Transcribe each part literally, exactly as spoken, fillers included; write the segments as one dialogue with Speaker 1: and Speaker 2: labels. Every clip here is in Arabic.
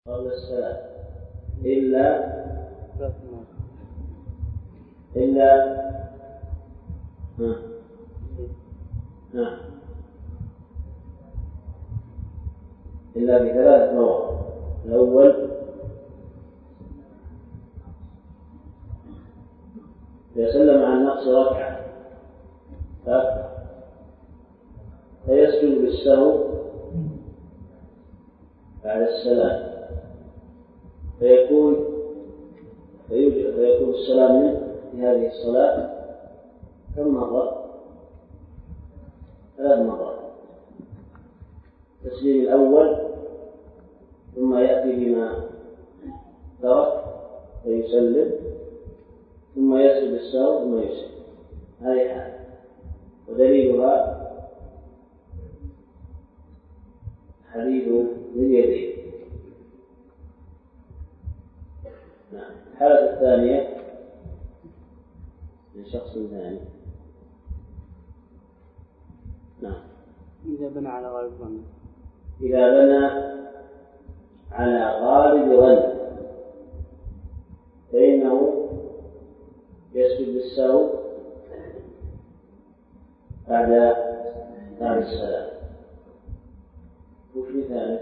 Speaker 1: قبل السلام إلا إلا ها ها إلا بثلاث مواضع. الأول يسلم عن نقص ركعة فيسجد بالسهو بعد السلام فيكون فيكون السلام منه في هذه الصلاة كم مرة؟ ثلاث مرات. التسليم الأول ثم يأتي بما ترك فيسلم ثم يسجد السهو ثم يسلم. هذه حالة، ودليلها حديث ذي اليدين. الحالة الثانية من شخص ثاني. نعم.
Speaker 2: إذا بنى على غالب ظنه.
Speaker 1: إذا بنى على غالب ظنه فإنه يسجد بالسهو بعد بعد السلام. وش مثاله؟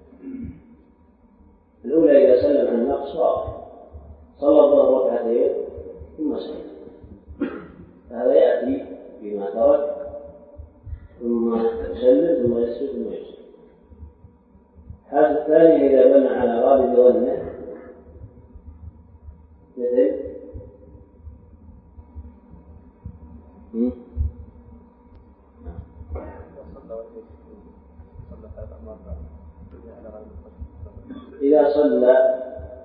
Speaker 1: الأولى إذا سلم عن النقص واضح، صلى الظهر ركعتين ثم سلم، فهذا يأتي بما ترك ثم يسلم ثم يسجد ثم يسجد. الحالة الثانية إذا بنى على غالب ظنه مثل إذا صلى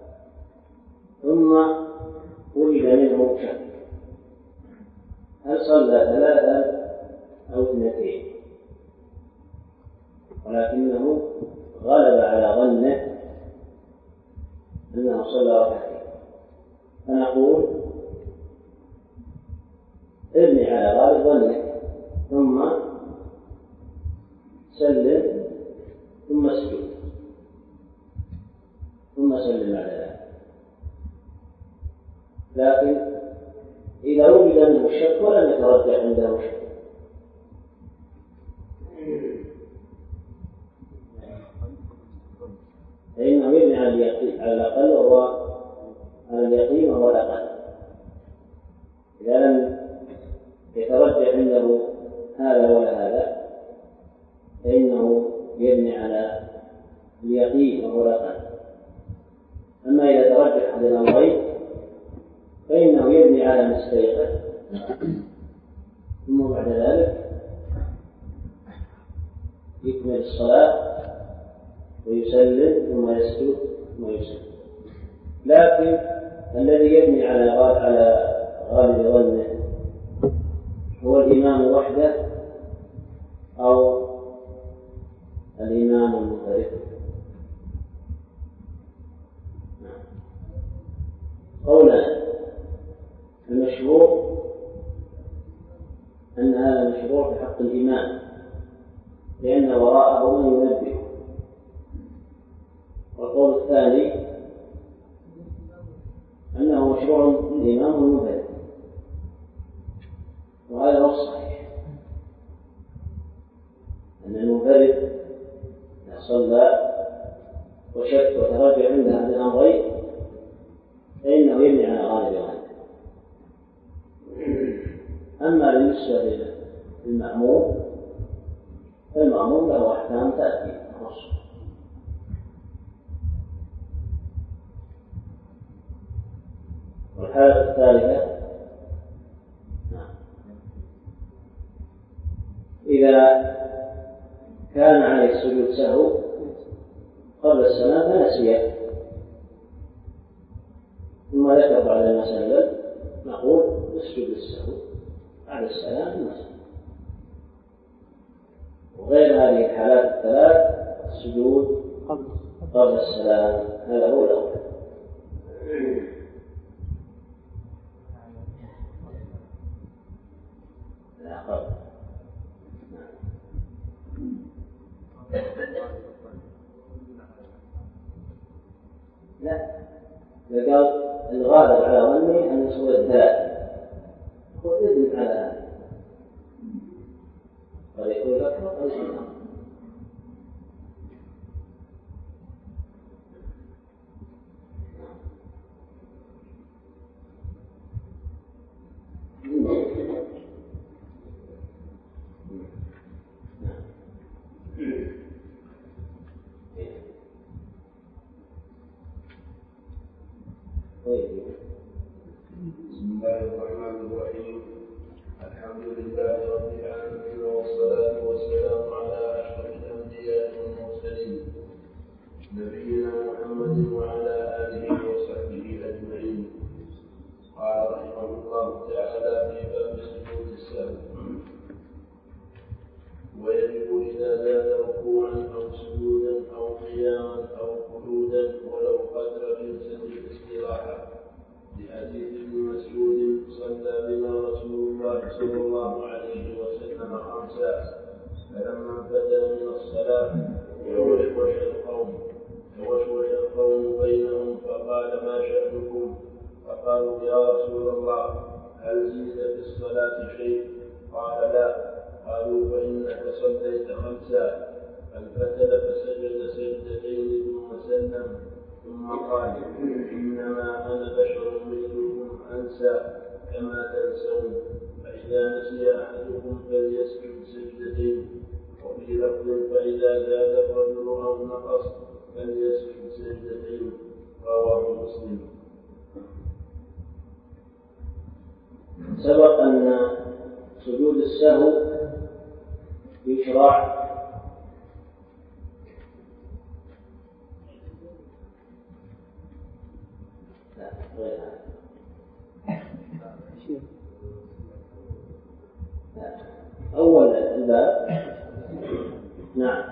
Speaker 1: ثم وجد منه شك هل صلى ثلاثا أو اثنتين، ولكنه غلب على ظنه أنه صلى ركعتين، فنقول ابني على غالب ظنك ثم سلم ثم اسجد ثم سلم على ذلك. لكن إذا وجد منه الشك ولم يترجح عنده شك فإنه يبني على اليقين على الأقل وهو على اليقين وهو الأقل. إذا لم يترجح عنده هذا ولا هذا فإنه يبني على اليقين وهو الأقل. أما إذا ترجح أحد الأمرين فإنه يبني على ما استيقن ثم بعد ذلك يكمل الصلاة ويسلم ثم يسجد ثم يسلم. لكن الذي يبني على على غالب ظنه هو الإمام وحده أو الإمام المنفرد. قولا المشهور أن هذا مشروع في حق الإمام لأن وراءه من ينبه، والقول الثاني أنه مشروع للإمام المنفرد، وهذا هو الصحيح أن المنفرد إذا صلى وشك وتراجع عنده أحد الأمرين فإنه يبني على غالب ظنه. أما بالنسبة للمأموم فالمأموم له أحكام تأتي تخصه. والحالة الثالثة إذا كان عليه السجود سهو قبل السلام فنسيه ثم ذكر بعد ما سلم نقول اسجد السهو بعد السلام المسلم. وغير هذه الحالات الثلاث السجود قبل السلام هذا هو الأول. الآخر لا، قال الغالب على ظني أن يصور الثلاث هو يدل على هذا، قد يكون أكثر قد يكون أقل.
Speaker 3: بسم الله الرحمن الرحيم. الحمد لله رب العالمين، والصلاة والسلام على أشرف الأنبياء والمرسلين نبينا محمد وعلى آله وصحبه أجمعين. قال رحمه الله تعالى في باب سجود السهو: ويجب إذا زاد ركوعا أو سجودا أو قياما أو قعودا ولو قدر جلسة الاستراحة، لحديث ابن مسعود: صلى بنا رسول الله صلى الله عليه وسلم خمسا، فلما انفتل من الصلاة توشوش القوم توشوش القوم بينهم فقال: ما شأنكم؟ فقالوا: يا رسول الله، هل زيد في الصلاة شيء؟ قال: لا. قالوا: فإنك صليت خمسا. فانفتل فسجد سجدتين ثم سلم، ثم قال: إنما أنا بشر مثلكم أنسى كما تنسون، فإذا نسي أحدكم فليسجد سجدتين. وفي لفظ: فإذا زاد الرجل أو نقص فليسجد سجدتين. رواه مسلم.
Speaker 1: سبق أن سجود السهو يشرع أول الباب. نعم.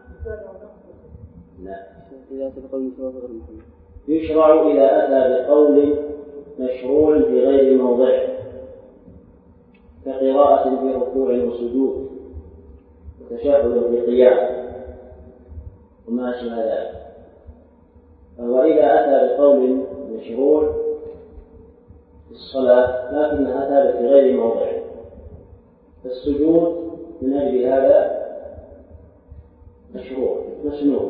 Speaker 1: لا. يشرع إذا أتى بقول مشروع في غير موضعه، كقراءة في ركوع وسجود وتشهد في قيام وما أشبه ذلك. وإذا أتى بقول مشروع في الصلاة لكن أتى في غير موضعه، فالسجود من أجل هذا مشروع مسنون،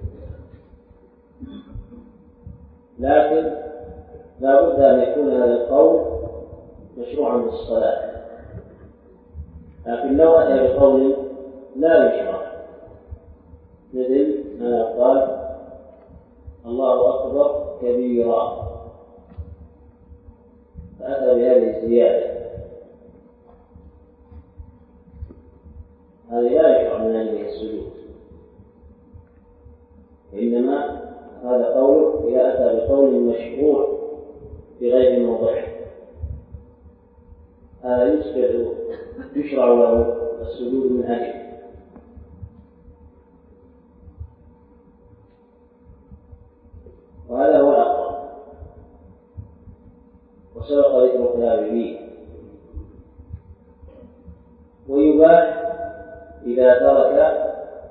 Speaker 1: لكن لا بد أن يكون هذا القول مشروعا في الصلاة. لكن لو أتى بقول لا يشرع، مثل ما قال: الله أكبر كبيرا، فأتى بهذه الزيادة، هذه لا يشرع من أجله السجود، إنما هذا قول إذا أتى بقول مشروع في غير موضعه، هذا يسجد يشرع له السجود من أجله. وهذا هو الأقرب، وسبق ذكر الخلاف فيه. ويباح إذا ترك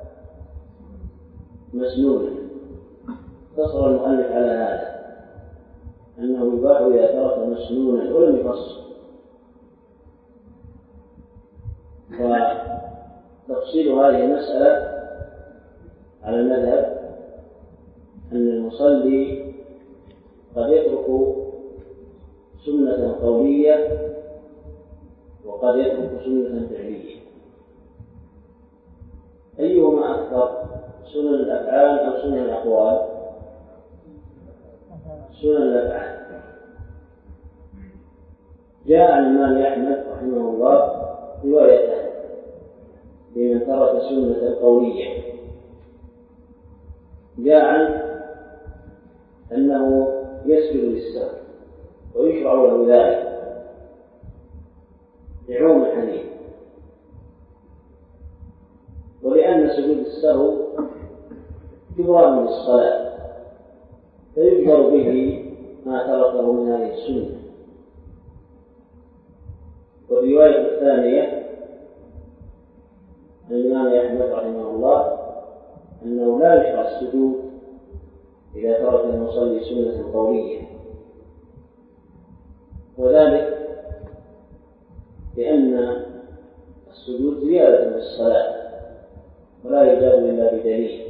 Speaker 1: مسنونا، اقتصر المؤلف على هذا أنه يباح إذا ترك مسنونا ولم يفصل. وتفصيل هذه المسألة على المذهب أن المصلي قد يترك سنة قولية وقد يترك سنة فعلية. أيهما أكثر، سنن الأفعال أو سنن الأقوال؟ سنن الأفعال. جاء عن الإمام أحمد رحمه الله روايتان لمن ترك سنة قولية. جاء عنه أنه يسجد للسهو ويشرع له ذلك لعموم الحديث، ولأن سجود السهو جبران للصلاة فيجبر به ما تركه من هذه السنة. والرواية الثانية عن الإمام أحمد رحمه الله أنه لا يشرع السجود إذا ترك المصلي سنة قولية، وذلك لأن السجود زيادة في الصلاة ولا يجاب إلا بدليل،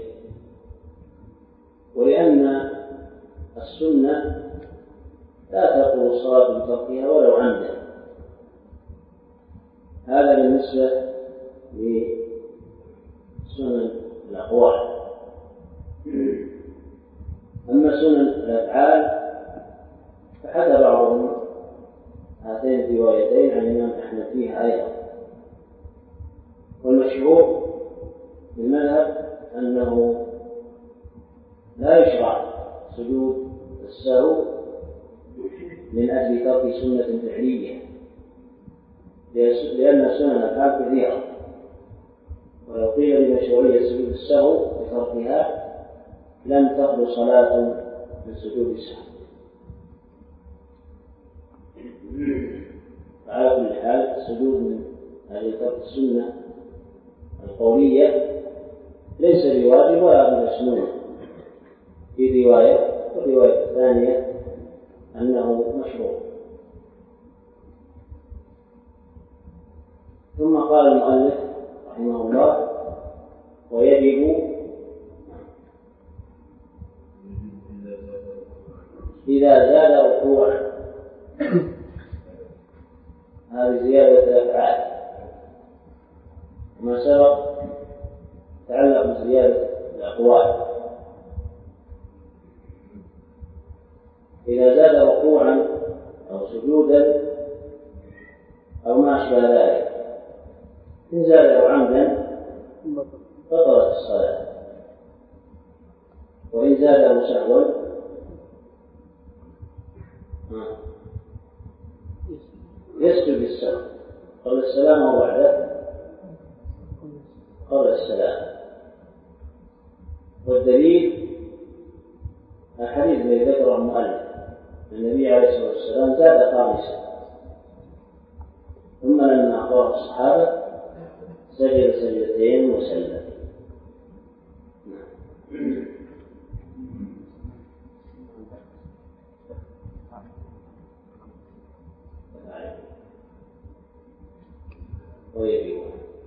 Speaker 1: ولأن السنة لا تقوم الصلاة بتركها ولو عمدا. هذا بالنسبة لسنن الأقوال. أما سنن الأفعال فحكى بعضهم هاتين الروايتين عن الإمام أحمد فيها أيضا، والمشهور بالمذهب أنه لا يشرع سجود السهو من أجل ترك سنة فعلية، لأن سنن الأفعال كثيرة، ولو قيل بمشروعية سجود السهو بتركها لم تخلو صلاة من سجود السهو. على كل حال السجود من أجل ترك السنة القولية ليس بواجب ولا بمسنون في رواية، والرواية الثانية أنه مشروع. ثم قال المؤلف رحمه الله: ويجب إذا زاد ركوعا. هذه زيادة الأفعال، وما سبق تعلق بزيادة الأقوال. إذا زاد ركوعا أو سجودا أو ما أشبه ذلك، إن زاد عمدا بطلت الصلاة، وإن زاد سهوا يسجد السهو قبل السلام أو بعده قبل السلام. والدليل الحديث الذي ذكره المؤلف: النبي عليه الصلاة والسلام زاد خامسا، ثم لما أخبره الصحابة سجد سجدتين وسلم. ويجب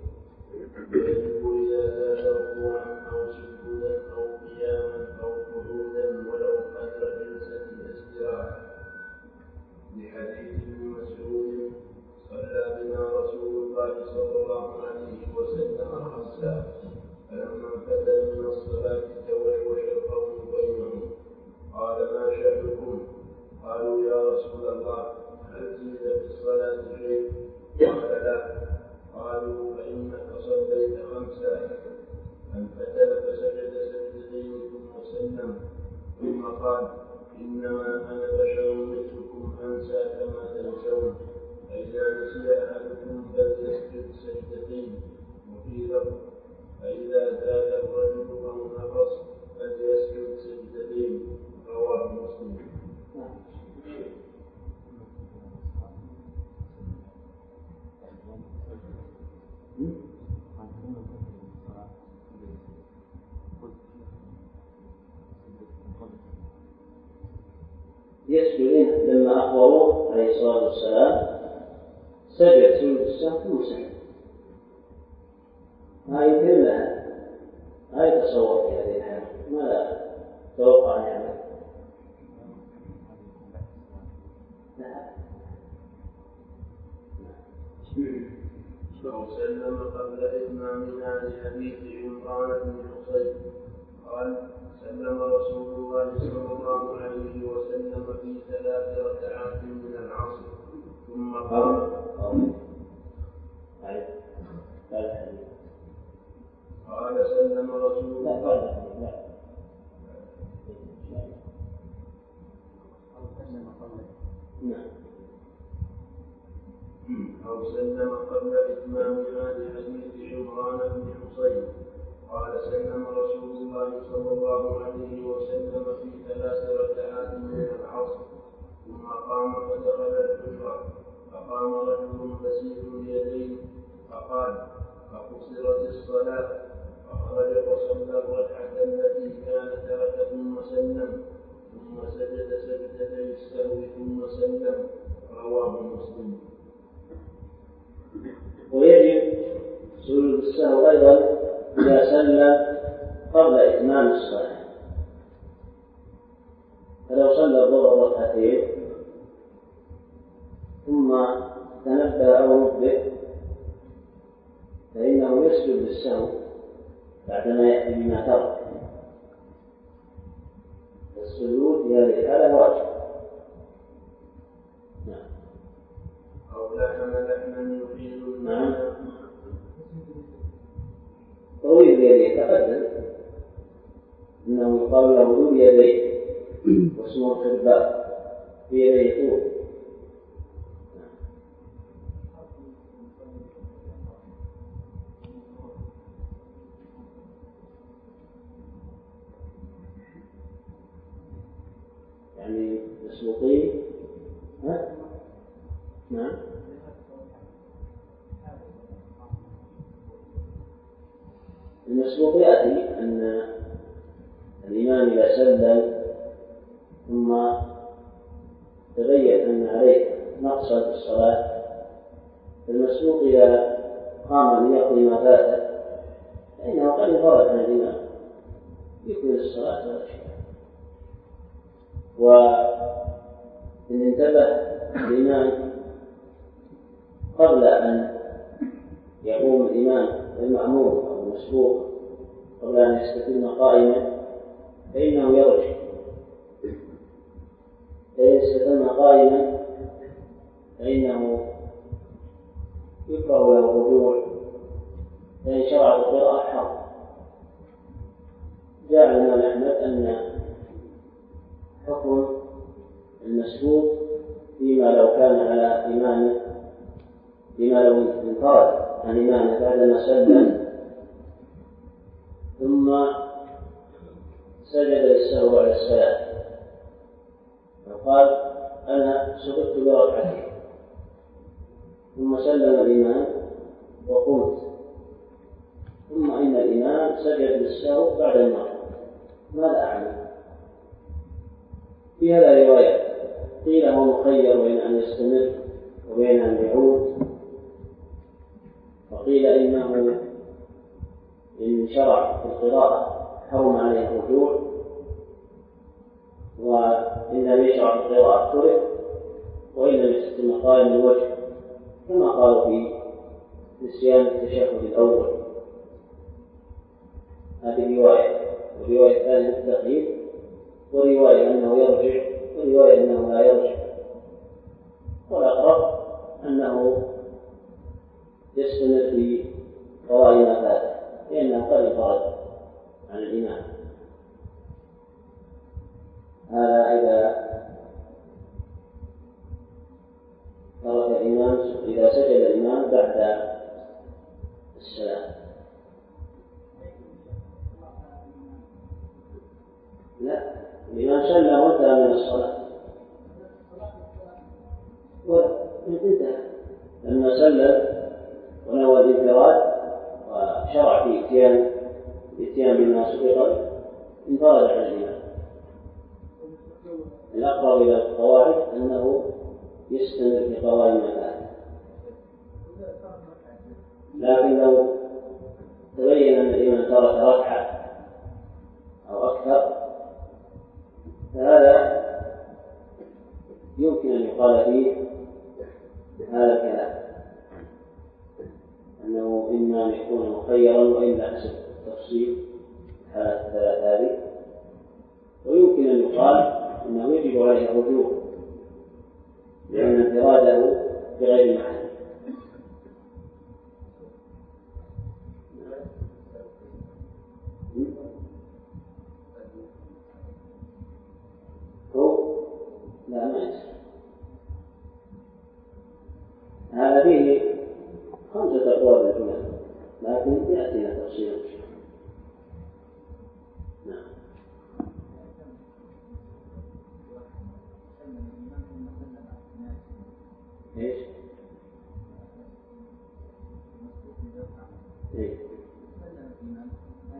Speaker 3: إذا زاد ركوعا أو سجودا أو قياما أو قعودا ولو قدر جلسة الاستراحة، لحديث ابن مسعود: صلى بنا رسول الله صلى الله عليه وسلم خمسا، فلما انفتل من الصلاة توشوش القوم بينهم، قال: ما شأنكم؟ قالوا: يا رسول الله، هل زيد في الصلاة شيء؟ قال: لا. قالوا: فإنك صليت خمسا. فانفتل فسجد سجدتين ثم سلم، ثم قال: إنما أنا بشر مثلكم أنسى كما تنسون، فإذا نسي أحدكم فليسجد سجدتين. وفي لفظ: فإذا زاد الرجل أو نقص فليسجد سجدتين. رواه مسلم.
Speaker 1: يسجد لما أخبروه عليه الصلاة والسلام سجد سجود السهو وسجد، ما يمكن لها، ما يتصور في هذه الحالة، ما لا توقع أن يعمل.
Speaker 3: أو سلم قبل إتمامها، لحديث عمران بن حصين قال: سلم رسول الله صلى الله عليه وسلم في ثلاث ركعات من العصر، ثم قام. قال: سلم رسول الله أو سلم قبل إتمامها، لحديث عمران بن حصين قال: سلم رسول الله صلى الله عليه وسلم في ثلاث ركعات من العصر، ثم قام فدخل الحجرة، فقام رجل بسيط اليدين فقال: أقصرت الصلاة؟ فخرج وصلى الركعة التي كان ترك ثم سلم ثم سجد سجدتي السهو ثم سلم. رواه مسلم.
Speaker 1: ويجب سجود السهو أيضا إذا سلم قبل إتمام الصلاة، فلو صلى الظهر ركعتين ثم تنبه أو نبه فإنه يسجد للسهو بعدما يأتي بما ترك. السجود في هذه الحالة واجب. نعم.
Speaker 3: أو لحن لحنا يحيل
Speaker 1: المعنى. طويل بيديه تقدم إنه يقال له ذو يديه واسمه الخباء في يديه طول. يعني مسبوقين. ها؟ نعم. المسبوق يأتي أن الإمام إذا سلم ثم تبين أن عليه نقصا في الصلاة، المسبوق إذا قام ليقضي ما فاته فإنه قد انفرد عن الإمام يكمل الصلاة ولا شيء. وإن انتبه الإمام قبل أن يقوم الإمام المأمور أو المسبوق قبل أن يستتم قائما فإنه يرجع، فإن استتم قائما فإنه يكره له الرجوع، فإن شرع القراءة حرم. جاء الإمام أحمد أن حكم المسبوق فيما لو كان على إمامه، فيما لو انفرد عن إمامه بعدما سلم ثم سجد للسهو على السلام وقال أنا سقطت بركعتين ثم سلم الإمام وقمت ثم إن الإمام سجد للسهو بعد المرة، ماذا أعمل؟ في هذا رواية قيل هو مخير بين أن يستمر وبين أن يعود، وقيل إنه إن شرع في القراءة حرم عليه الرجوع، وإن لم يشرع في القراءة ترك، وإن لم يستتم قائم الوجه كما قالوا في نسيان التشهد الأول. هذه رواية، ورواية ثانية التغيير، ورواية أنه يرجع، ورواية أنه لا يرجع. والأقرب أنه يستمر في قضاء ما فاته لأنه قد انفرد عن الإمام. هذا إذا ترك الإمام، إذا سجد الإمام بعد السلام. لا، الإمام سلم وانتهى من الصلاة وانتهى لما سلم ونوى الانفراد وشرع في اتيان اتيان بما سبق انفرد عن الإمام. الأقرب إلى القواعد أنه يستمر في قوائم الآية، لكن لو تبين أن الإمام ترك ركعة أو أكثر فهذا يمكن أن يقال فيه هذا الكلام، أنه إما أن يكون مخيرا وإلا حسب تفصيل حالة الثلاث هذه، ويمكن أن يقال أنه يجب عليه الرجوع لأن انفراده بغير محل. هو لا ما يصح، هذا فيه خمسة أقوال للعلماء لكن يأتينا تفصيلا. نعم. ايش؟ ايش؟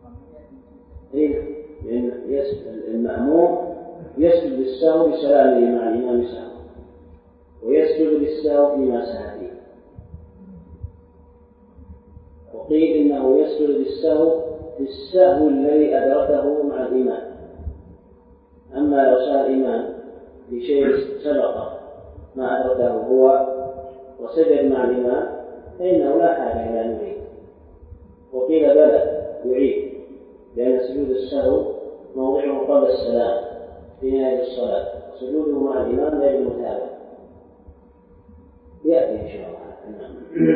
Speaker 1: إيه؟ لأن المأموم يسجد للسهو بسلامه مع الإمام سهو، ويسجد للسهو فيما سهى فيه. وقيل إنه يسجد للسهو في السهو الذي أدركه مع الإمام. أما لو سهى الإمام في شيء سبق ما أدركه هو وسجد مع الإمام فإنه لا حاجة إلى أن يعيد. وقيل بلى يعيد، لأن سجود السهو موضعه قبل السلام في نهاية الصلاة، سجوده مع الإمام غير المتابع. يأتي إن شاء الله.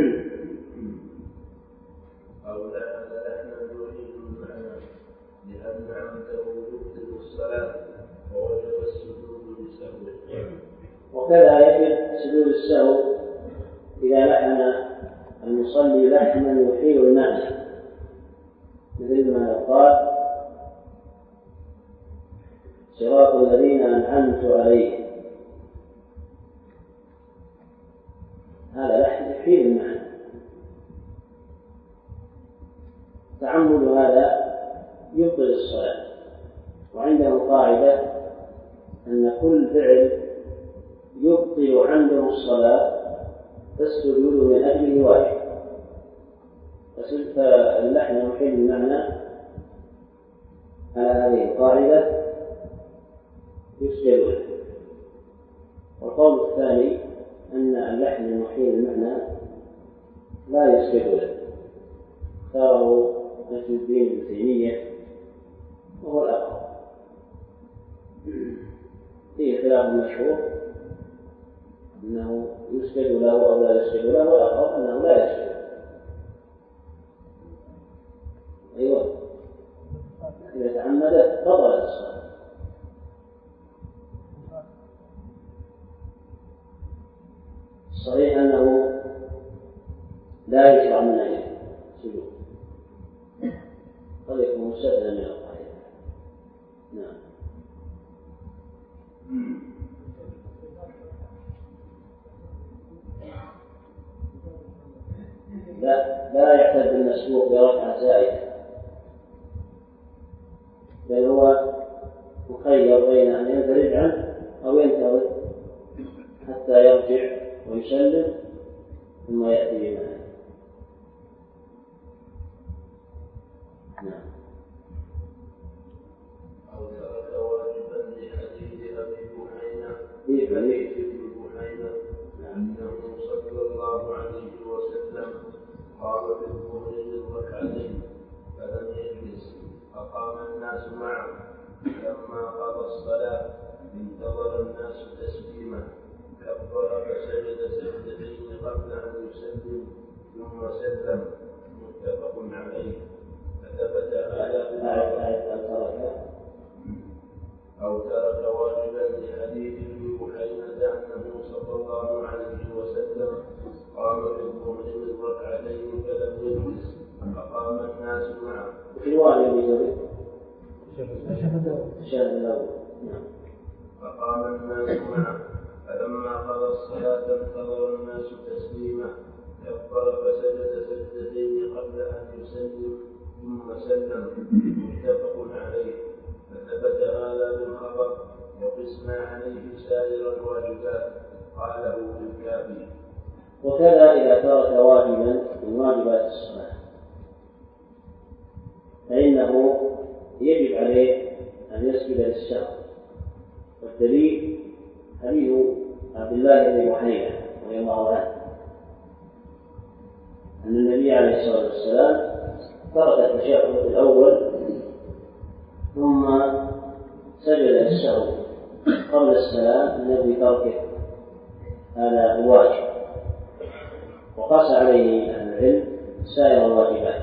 Speaker 3: أو لحن لحنا يعيد المعنى لأن عمده يبطل الصلاة ووجب السجود لسهوه.
Speaker 1: وكذا يجب سجود السهو إذا لحن المصلي لحنا يحيل المعنى، مثل ما لو قال صراط الذين أنعمت عليهم، هذا لحن يحيل المعنى. تعمد هذا يبطل الصلاة. وعنده قاعدة أن كل فعل يبطل عنده الصلاة فالسجود من أجله واجب. فاللحن يحيل المعنى على هذه القاعدة يسجد له. والقول الثاني أن اللحن المحيل المعنى لا يسجد له، اختاره نجم الدين ابن تيمية وهو الأقرب. فيه خلاف مشهور أنه يسجد له أو لا يسجد له، والأقرب أنه لا يسجد. أيوة، إذا تعمد بطلت الصلاة. الصحيح أنه لا يشرع من أجل سجود، قد يكون مستثنى من القاعدة. نعم. لا لا يعتد المسبوق بركعة زائدة، بل هو مخير بين أن ينفرد عنه أو ينتظر حتى يرجع ويسلم ثم يأتي بما. نعم.
Speaker 3: أو ترك واجبا لحديث أبي بحينة
Speaker 1: إيه
Speaker 3: حديث ابن بحينة أنه صلى الله عليه وسلم قام في الظهر للركعتين فلم يجلس، فقام الناس معه، فلما قضى الصلاة انتظر الناس تسليما، كبر فسجد سجدتين قبل أن يسلم ثم سلم، متفق عليه. فثبت هذا أو ترك واجبا لحديث ابن بحينة أنه صلى الله عليه وسلم قام في الظهر للركعتين فلم يجلس، فقام الناس معه.
Speaker 1: في الواجب يزيد الشهر الأول.
Speaker 3: فقام الناس معه، فلما قضى الصلاة انتظر الناس تسليما، كبر فسجد سجدتين قبل أن يسلم ثم سلم، متفق عليه. فثبت هذا بالخبر، وقسنا عليه سائر الواجبات، قاله في الكافي.
Speaker 1: وكذا إذا ترك واجبا من واجبات الصلاة فإنه يجب عليه أن يسجد للسهو. والدليل حديث عبد الله بن بحينة رضي الله عنه أن النبي عليه الصلاة والسلام ترك التشهد الأول ثم سجد للسهو قبل السلام الذي تركه، هذا الواجب. وقاس عليه أهل العلم سائر الواجبات.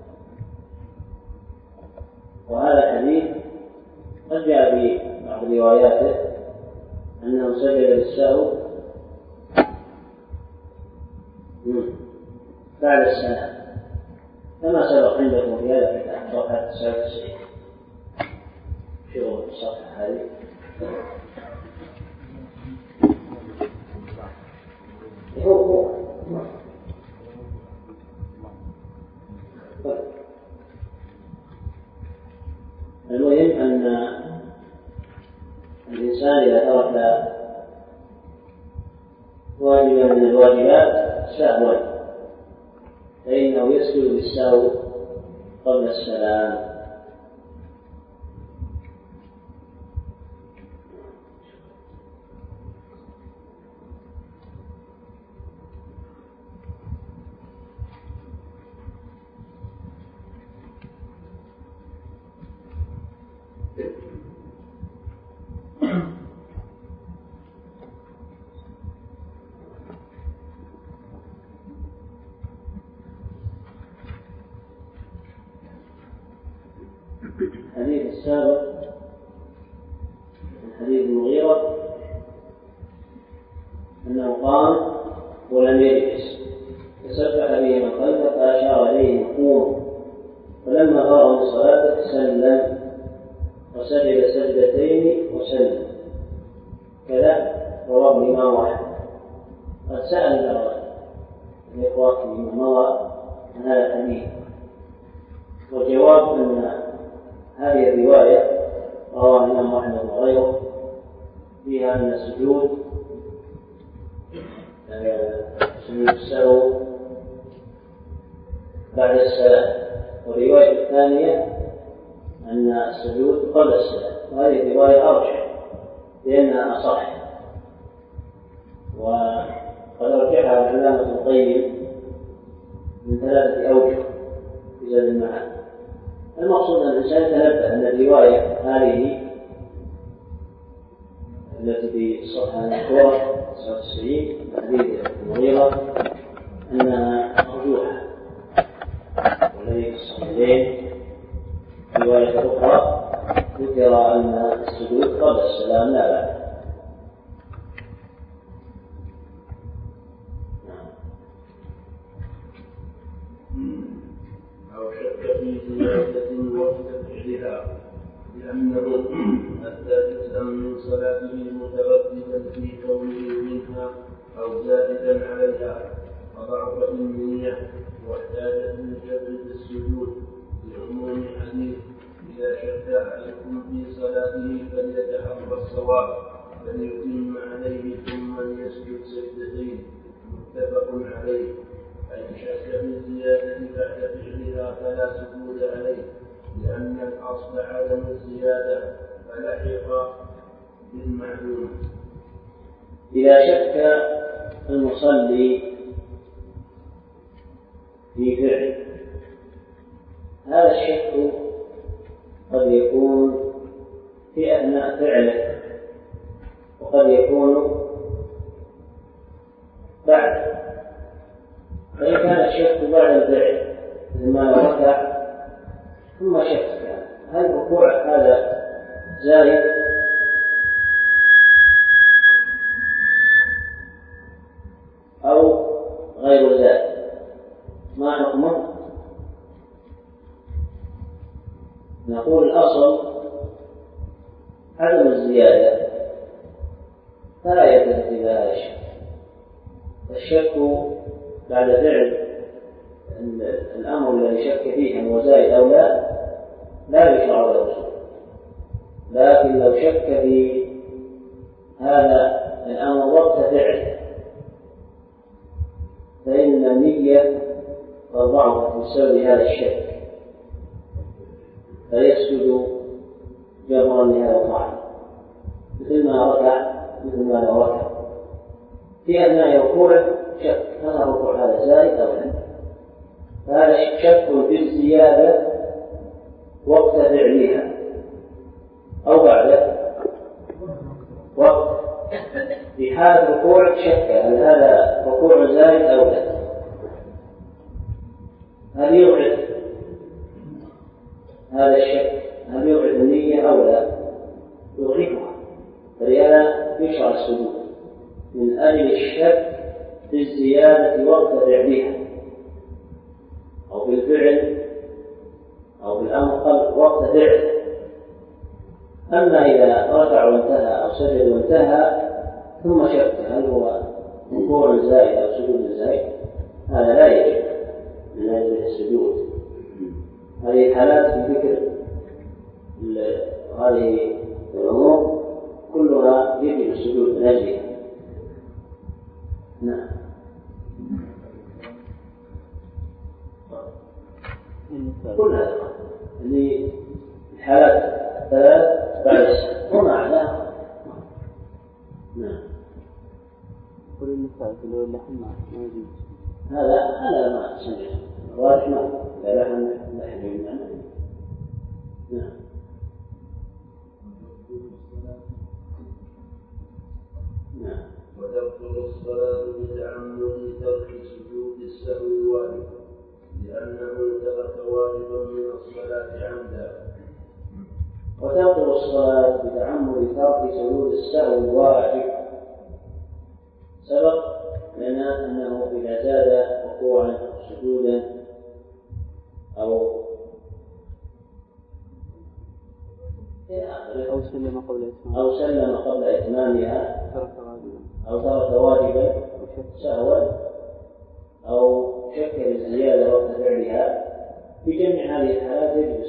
Speaker 1: وهذا الحديث قد جاء في بعض رواياته أنه سجد للسهو بعد السلام، كما سبق عندكم في هذا الكتاب صفحة تسعة وتسعين. شوفوا الصفحة هذه. هو قولهم أن الإنسان إذا ترك واجبا من الواجبات سهوا فإنه يسجد بالسهو قبل السلام. الحديث السابق من حديث المغيرة أنه قام ولم يجلس فسبح به من خلفه فأشار إليه قوم، فلما فرغ من صلاته سلم وسجد سجدتين وسلم. كذا رواه الإمام أحمد. قد سأل الإخوة فيما مضى عن هذا الحديث، والجواب أن هذه الرواية رواه الإمام أحمد وغيره فيها أن السجود سجود السهو بعد السلام، والرواية الثانية أن السجود قبل السلام، وهذه الرواية أرجح لأنها أصح، وقد رجحها العلامة ابن القيم من ثلاثة أوجه في زاد المعاد. المقصود أن الإنسان يتنبه أن الرواية هذه التي في صحيح الكورة تسعة وتسعين حديث المغيرة أنها مرجوحة، والذي في الصحيحين رواية أخرى ذكر أن السجود قبل السلام لا بعد.
Speaker 3: أو شك في زيادة وقت فعلها لأنه أدى جزءا من صلاته مترددا في كونه منها أو زائدا عليها، وضعفت النية واحتاجت للجبر بالسجود لعموم حديث إذا شك أحدكم في صلاته فليتحرى الصواب فليتم عليه ثم يسجد سجدتين، متفق عليه. فإن شك في الزيادة بعد فعلها فلا سجود عليه لأن الأصل عدم الزيادة فلحق بالمعلوم.
Speaker 1: إذا شك المصلي في فعل، هذا الشك قد يكون في أثناء فعله وقد يكون بعد. فإن كان الشك بعد الفعل لما ركع ثم شك هل الركوع هذا زائد أو غير زائد، ما حكمه؟ نقول الأصل عدم الزيادة فلا يدخل في هذا الشك. الشك بعد فعل الأمر الذي شك فيه أنه زائد أو لا لا يشرع له شيء، لكن لو شك في هذا الأمر وقت فعل فإن النية قد ضعفت بسبب هذا الشك فيسجد جبرا لهذا الضعف، مثل ما ركع مثل ما لو ركع في أثناء ركوعه شك هل الركوع هذا زائد أو لا، فهذا شك بالزيادة وقت فعلها أو بعد وقت. في حال الركوع شك هل هذا ركوع زائد أو لا، هل يوعد هذا الشك هل يوعد النية أو لا؟ يغرقها، فلهذا يشرع السجود من أجل الشك في الزيادة وقت فعلها أو بالفعل أو بالأمر قبل وقت فعل. أما إذا ركع وانتهى أو سجد وانتهى ثم شك هل هو ركوع زائد أو سجود زائد، هذا لا يجب من أجل السجود. هذه حالات في ذكر هذه الأمور كلها يجب السجود من أجلها. نعم. كل هذا اللي الحالات الثلاث بعد السنة وما عداها. نعم.
Speaker 2: كل النساء اللي هو اللحم ما يجوز.
Speaker 1: هذا هذا ما سمع الراجح ما لا لحم لحم المعنى. نعم. نعم.
Speaker 3: وتبطل الصلاة بتعمد ترك سجود السهو الواجب لأنه ترك واجبا من الصلاة عمدا.
Speaker 1: وتبطل الصلاة بتعمد ترك سجود السهو الواجب سبق لنا أنه إذا زاد ركوعا أو سجودا أو
Speaker 2: أو سلم قبل إتمامها
Speaker 1: أو سلم قبل إتمامها
Speaker 2: ترك واجبا
Speaker 1: أو ترك واجبا سهوا أو شك بالزيادة وقت فعلها. في جميع هذه الحالات يجب